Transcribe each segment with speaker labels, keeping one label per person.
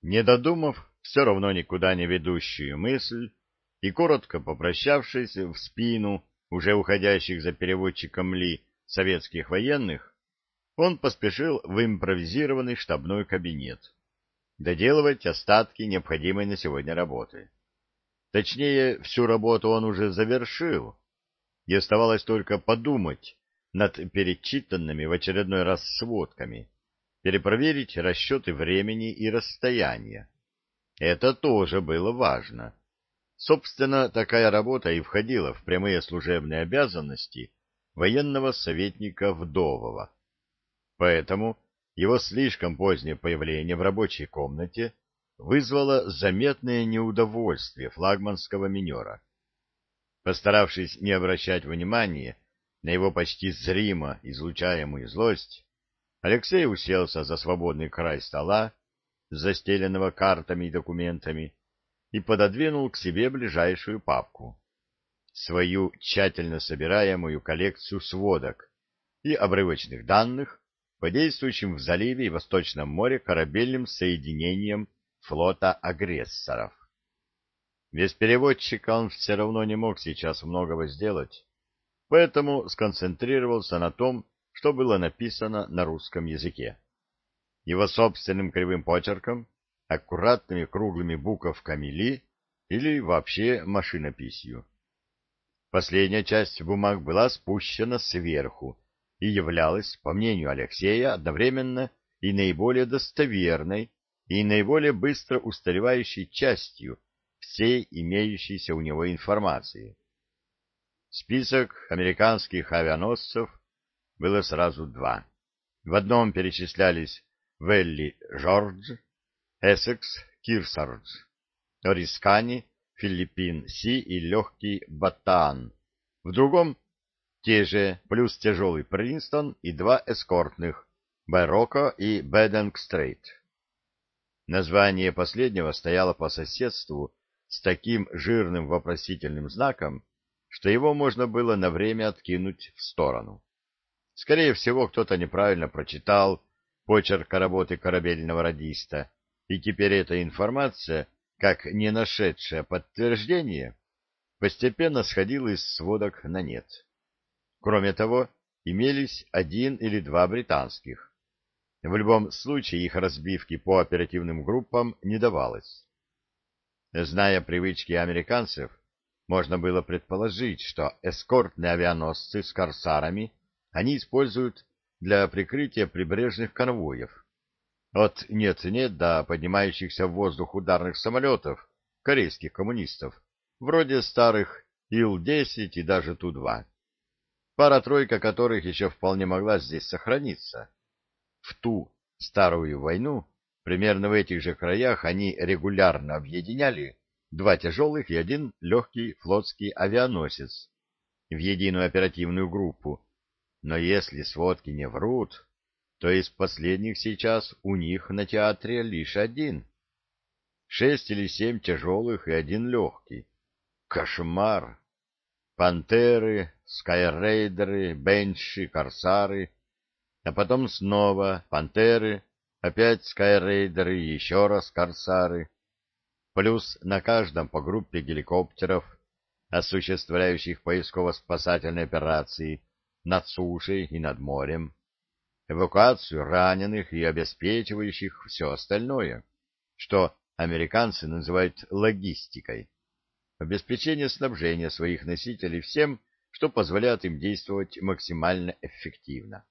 Speaker 1: Не додумав все равно никуда не ведущую мысль и коротко попрощавшись в спину уже уходящих за переводчиком Ли советских военных, он поспешил в импровизированный штабной кабинет доделывать остатки необходимой на сегодня работы. Точнее, всю работу он уже завершил, и оставалось только подумать над перечитанными в очередной раз сводками, перепроверить расчеты времени и расстояния. Это тоже было важно. Собственно, такая работа и входила в прямые служебные обязанности военного советника Вдовова. Поэтому его слишком позднее появление в рабочей комнате вызвало заметное неудовольствие флагманского минера. Постаравшись не обращать внимания на его почти зримо излучаемую злость, Алексей уселся за свободный край стола, застеленного картами и документами, и пододвинул к себе ближайшую папку, свою тщательно собираемую коллекцию сводок и обрывочных данных по действующим в заливе и Восточном море корабельным соединениям флота агрессоров. Без переводчика он все равно не мог сейчас многого сделать, поэтому сконцентрировался на том, что было написано на русском языке. Его собственным кривым почерком, аккуратными круглыми буковками Ли или вообще машинописью. Последняя часть бумаг была спущена сверху и являлась, по мнению Алексея, одновременно и наиболее достоверной, и наиболее быстро устаревающей частью всей имеющейся у него информации. Список американских авианосцев было сразу два. В одном перечислялись Велли Жордж, Эссекс Кирсардж, Орискани, Филиппин Си и легкий Батаан. В другом те же, плюс тяжелый Принстон и два эскортных Байроко и Бэддинг-Стрейт. Название последнего стояло по соседству с таким жирным вопросительным знаком, что его можно было на время откинуть в сторону. Скорее всего, кто-то неправильно прочитал почерк работы корабельного радиста, и теперь эта информация, как не нашедшая подтверждение, постепенно сходила из сводок на нет. Кроме того, имелись один или два британских. В любом случае их разбивки по оперативным группам не давалось. Зная привычки американцев, можно было предположить, что эскортные авианосцы с корсарами они используют для прикрытия прибрежных конвоев. От нет-нет до поднимающихся в воздух ударных самолетов корейских коммунистов, вроде старых Ил-10 и даже Ту-2. Пара-тройка которых еще вполне могла здесь сохраниться. В ту старую войну примерно в этих же краях они регулярно объединяли два тяжелых и один легкий флотский авианосец в единую оперативную группу, но если сводки не врут, то из последних сейчас у них на театре лишь один. 6 или 7 тяжелых и один легкий. Кошмар! Пантеры, скайрейдеры, бенши, корсары, а потом снова пантеры, опять скайрейдеры и еще раз корсары. Плюс на каждом по группе геликоптеров, осуществляющих поисково-спасательные операции над сушей и над морем, эвакуацию раненых и обеспечивающих все остальное, что американцы называют логистикой, обеспечение снабжения своих носителей всем, что позволяет им действовать максимально эффективно.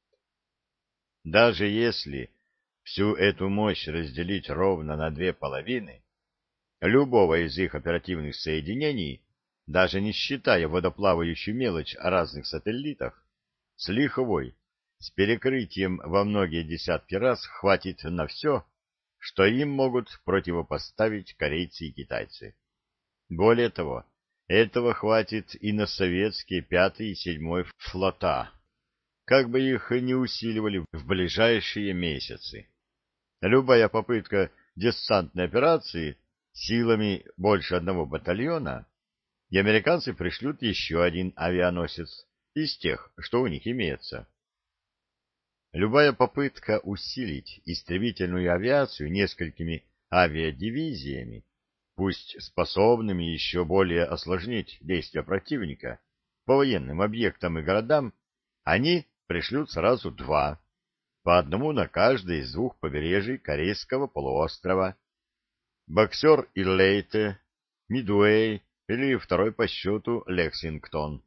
Speaker 1: Даже если всю эту мощь разделить ровно на две половины, любого из их оперативных соединений, даже не считая водоплавающую мелочь разных сателлитов, с лихвой, с перекрытием во многие десятки раз хватит на все, что им могут противопоставить корейцы и китайцы. Более того, этого хватит и на советские 5-й и 7-й флота, как бы их и не усиливали в ближайшие месяцы. Любая попытка десантной операции силами больше одного батальона, и американцы пришлют еще один авианосец из тех, что у них имеется. Любая попытка усилить истребительную авиацию несколькими авиадивизиями, пусть способными еще более осложнить действия противника по военным объектам и городам, они пришлют сразу два, по одному на каждое из двух побережий Корейского полуострова. Боксер и Лейте, Мидуэй или второй по счету Лексингтон.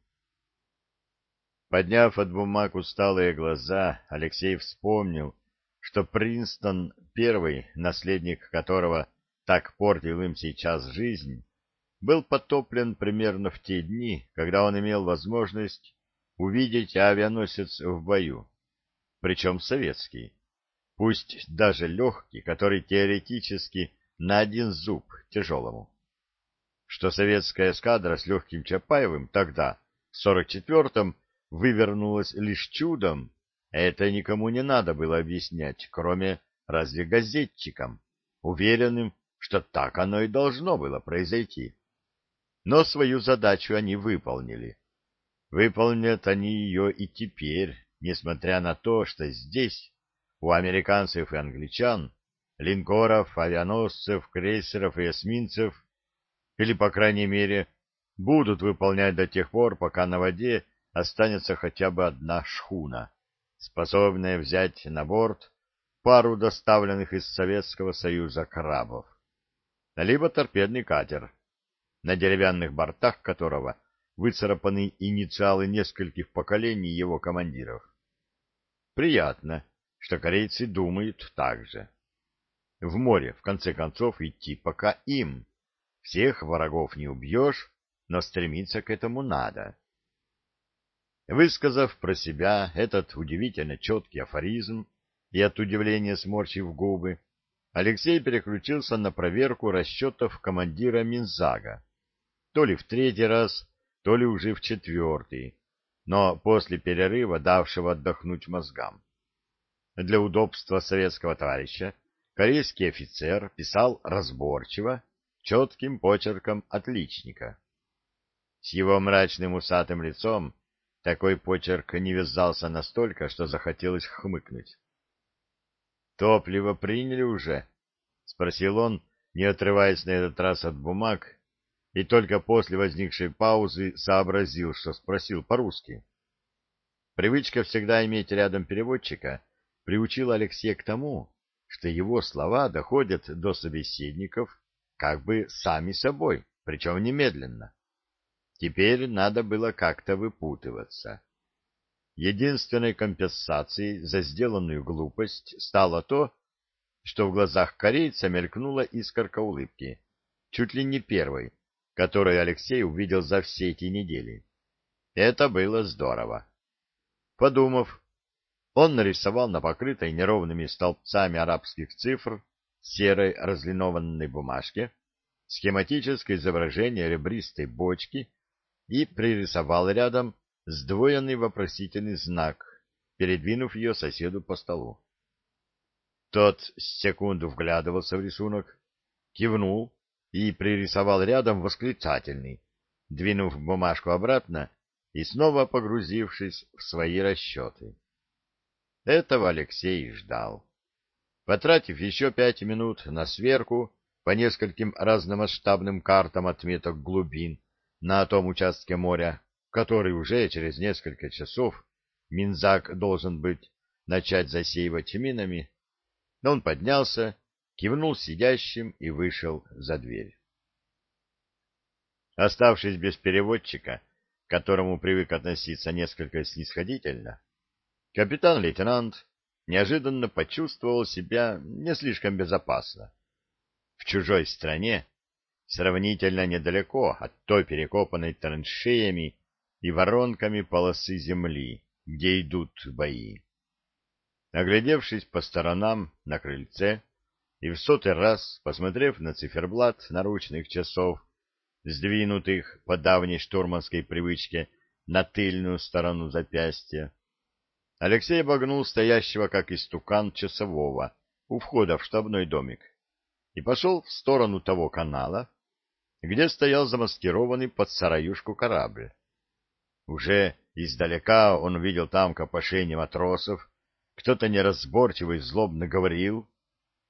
Speaker 1: Подняв от бумаг усталые глаза, Алексей вспомнил, что Принстон, первый, наследник которого так портил им сейчас жизнь, был потоплен примерно в те дни, когда он имел возможность увидеть авианосец в бою, причем советский, пусть даже легкий, который теоретически на один зуб тяжелому. Что советская эскадра с легким Чапаевым тогда, в 44-м, вывернулась лишь чудом, это никому не надо было объяснять, кроме разве газетчикам, уверенным, что так оно и должно было произойти. Но свою задачу они выполнили. Выполнят они ее и теперь, несмотря на то, что здесь, у американцев и англичан, линкоров, авианосцев, крейсеров и эсминцев, или, по крайней мере, будут выполнять до тех пор, пока на воде останется хотя бы одна шхуна, способная взять на борт пару доставленных из Советского Союза крабов, либо торпедный катер, на деревянных бортах которого выцарапаны инициалы нескольких поколений его командиров. Приятно, что корейцы думают так же. В море, в конце концов, идти пока им. Всех врагов не убьешь, но стремиться к этому надо. Высказав про себя этот удивительно четкий афоризм и от удивления сморщив губы, Алексей переключился на проверку расчетов командира Минзага. То ли в третий раз, то ли уже в четвертый, но после перерыва, давшего отдохнуть мозгам. Для удобства советского товарища корейский офицер писал разборчиво, четким почерком отличника. С его мрачным усатым лицом такой почерк не вязался настолько, что захотелось хмыкнуть. — Топливо приняли уже? — спросил он, не отрываясь на этот раз от бумаг, и только после возникшей паузы сообразил, что спросил по-русски. Привычка всегда иметь рядом переводчика приучила Алексея к тому, что его слова доходят до собеседников как бы сами собой, причем немедленно. Теперь надо было как-то выпутываться. Единственной компенсацией за сделанную глупость стало то, что в глазах корейца мелькнула искорка улыбки, чуть ли не первой, которую Алексей увидел за все эти недели. Это было здорово. Подумав, он нарисовал на покрытой неровными столбцами арабских цифр серой разлинованной бумажке схематическое изображение ребристой бочки и пририсовал рядом сдвоенный вопросительный знак, передвинув ее соседу по столу. Тот с секунду вглядывался в рисунок, кивнул и пририсовал рядом восклицательный, двинув бумажку обратно и снова погрузившись в свои расчеты. Этого Алексей ждал. Потратив еще 5 минут на сверку по нескольким разномасштабным картам отметок глубин на том участке моря, который уже через несколько часов Минзаг должен быть начать засеивать минами, он поднялся, кивнул сидящим и вышел за дверь. Оставшись без переводчика, к которому привык относиться несколько снисходительно, капитан-лейтенант неожиданно почувствовал себя не слишком безопасно. В чужой стране, сравнительно недалеко от той перекопанной траншеями и воронками полосы земли, где идут бои. Оглядевшись по сторонам на крыльце и в 100-й раз посмотрев на циферблат наручных часов, сдвинутых по давней штурманской привычке на тыльную сторону запястья, Алексей обогнул стоящего, как истукан, часового у входа в штабной домик и пошел в сторону того канала, где стоял замаскированный под сараюшку корабль. Уже издалека он увидел там копошение матросов, кто-то неразборчиво и злобно говорил,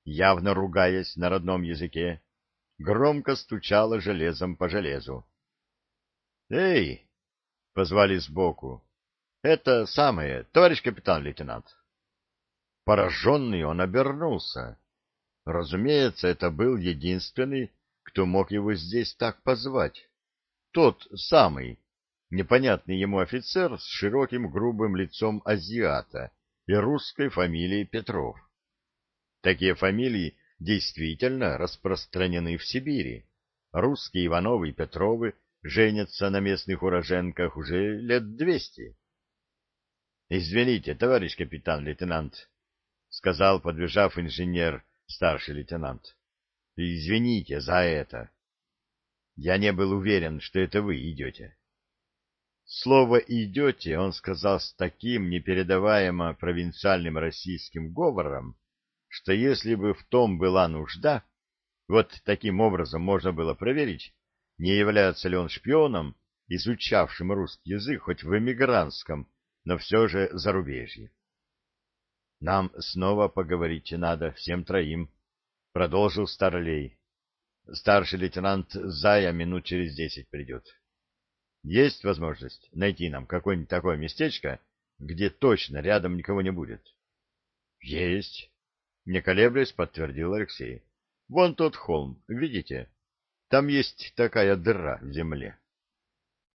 Speaker 1: явно ругаясь на родном языке, громко стучала железом по железу. «Эй!» — позвали сбоку. «Это самое, товарищ капитан-лейтенант». Пораженный он обернулся. Разумеется, это был единственный, кто мог его здесь так позвать. Тот самый, непонятный ему офицер с широким грубым лицом азиата и русской фамилией Петров. Такие фамилии действительно распространены в Сибири. Русские Ивановы и Петровы женятся на местных уроженках уже лет 200. — Извините, товарищ капитан-лейтенант, — сказал, подбежав инженер, старший лейтенант. — Извините за это. Я не был уверен, что это вы идете. Слово «идете» он сказал с таким непередаваемо провинциальным российским говором, что если бы в том была нужда, вот таким образом можно было проверить, не является ли он шпионом, изучавшим русский язык хоть в эмигрантском, но все же зарубежье. — Нам снова поговорить надо, всем троим, — продолжил Старлей. — Старший лейтенант Зая минут через 10 придет. Есть возможность найти нам какое-нибудь такое местечко, где точно рядом никого не будет? — Есть, — не колеблясь, подтвердил Алексей. — Вон тот холм, видите? Там есть такая дыра в земле.